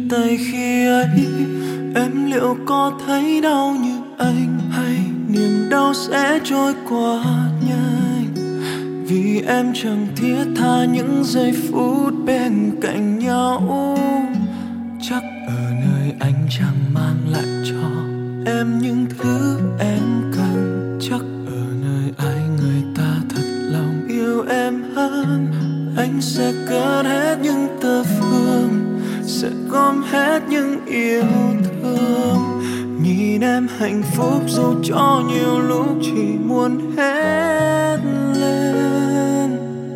tay khi ấy, em liệu có thấy đau như anh, hay niềm đau sẽ trôi qua nhanh? Vì em chẳng thiết tha những giây phút bên cạnh nhau. Chắc ở nơi anh chẳng mang lại cho em những thứ em cần. Chắc ở nơi ai người ta thật lòng yêu em hơn. Anh sẽ cất hết những tơ phương, sẽ gom hết những yêu thương. Nhìn em hạnh phúc dù cho nhiều lúc chỉ muốn hét lên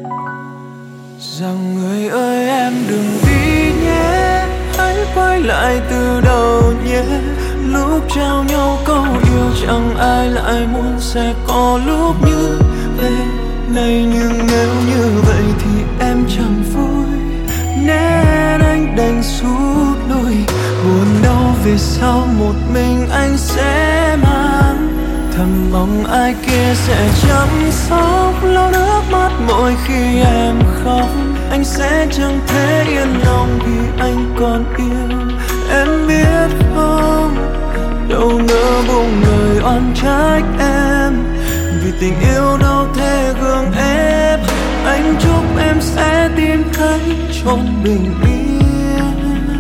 rằng người ơi em đừng đi nhé, hãy quay lại từ đầu nhé. Lúc trao nhau câu yêu chẳng ai lại muốn sẽ có lúc như thế này. Nhưng nếu như vậy thì em chẳng vui, nên anh đành rút lui. Buồn đau về sau một mình anh sẽ mang, thầm mong ai kia sẽ chăm sóc, lau nước mắt mỗi khi em khóc. Anh sẽ chẳng thể yên lòng vì anh còn yêu. Em biết không, đâu ngờ buông lời oan trách em, vì tình yêu đâu thể gượng ép. Anh chúc em sẽ tìm thấy chốn bình yên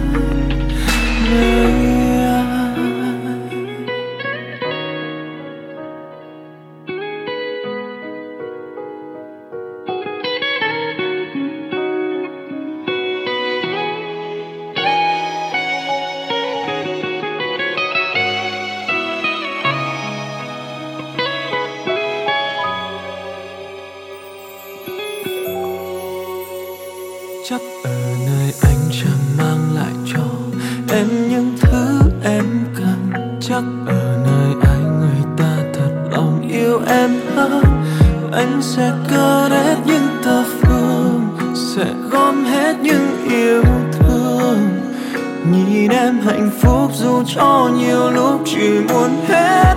nơi chắc ở nơi anh chẳng mang lại cho em những thứ em cần. Chắc ở nơi ai người ta thật lòng yêu em hơn. Anh sẽ cất hết những tơ phương, sẽ gom hết những yêu thương. Nhìn em hạnh phúc dù cho nhiều lúc chỉ muốn hét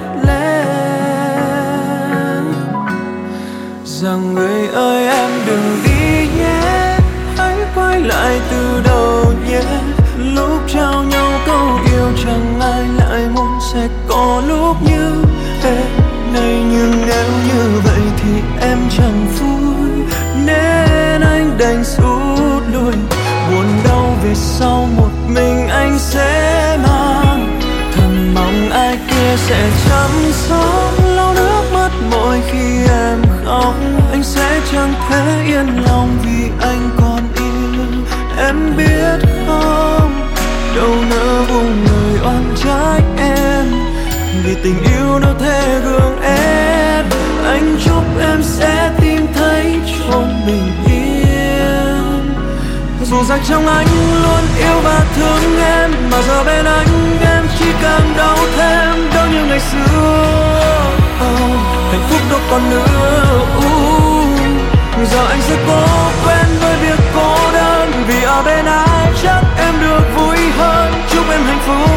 lên rằng người ơi em đừng đi nhé, quay lại từ đầu nhé. Lúc trao nhau câu yêu chẳng ai lại muốn sẽ có lúc như thế này. Nhưng nếu như vậy thì em chẳng vui, nên anh đành rút lui. Buồn đau về sau một mình anh sẽ mang, thầm mong ai kia sẽ chăm sóc, lau nước mắt mỗi khi em khóc. Anh sẽ chẳng thể yên lòng vì anh còn yêu. Em biết không, đâu nỡ buông lời oan trách em, vì tình yêu đâu thể gượng ép. Anh chúc em sẽ tìm thấy chốn bình yên. Dù rằng trong anh luôn yêu và thương em, mà giờ bên anh em chỉ càng đau thêm, đau như ngày xưa. Hạnh phúc đâu còn nữa. Giờ anh sẽ cố quen với việc cô đơn, vì ở bên ai chắc em được vui hơn. Chúc em hạnh phúc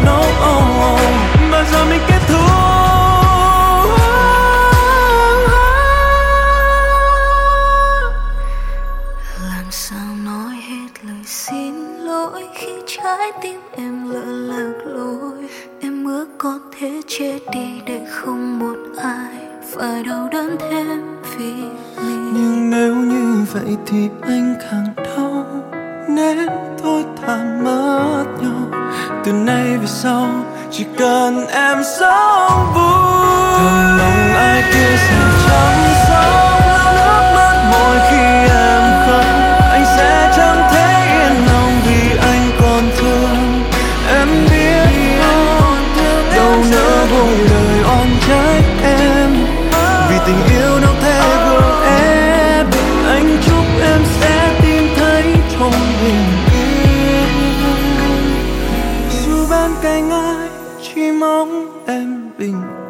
mà giờ mình kết thúc. Làm sao nói hết lời xin lỗi khi trái tim em lỡ lạc lối. Em ước có thể chết đi để không một ai phải đau đớn thêm vì mình. Nhưng nếu như vậy thì anh càng đau, nên thôi thà mất nhau. Từ nay về sau chỉ cần em sống vui, thầm mong ai kia sẽ chăm sóc, lau nước mắt mỗi khi em khóc. Anh sẽ chẳng thể yên lòng vì anh còn thương. Em biết không, đâu nỡ buông lời oan trách em, vì tình yêu đâu thể gượng ép. Anh chúc em sẽ tìm thấy chốn bình yên. Dù bên cạnh ai chỉ mong em bình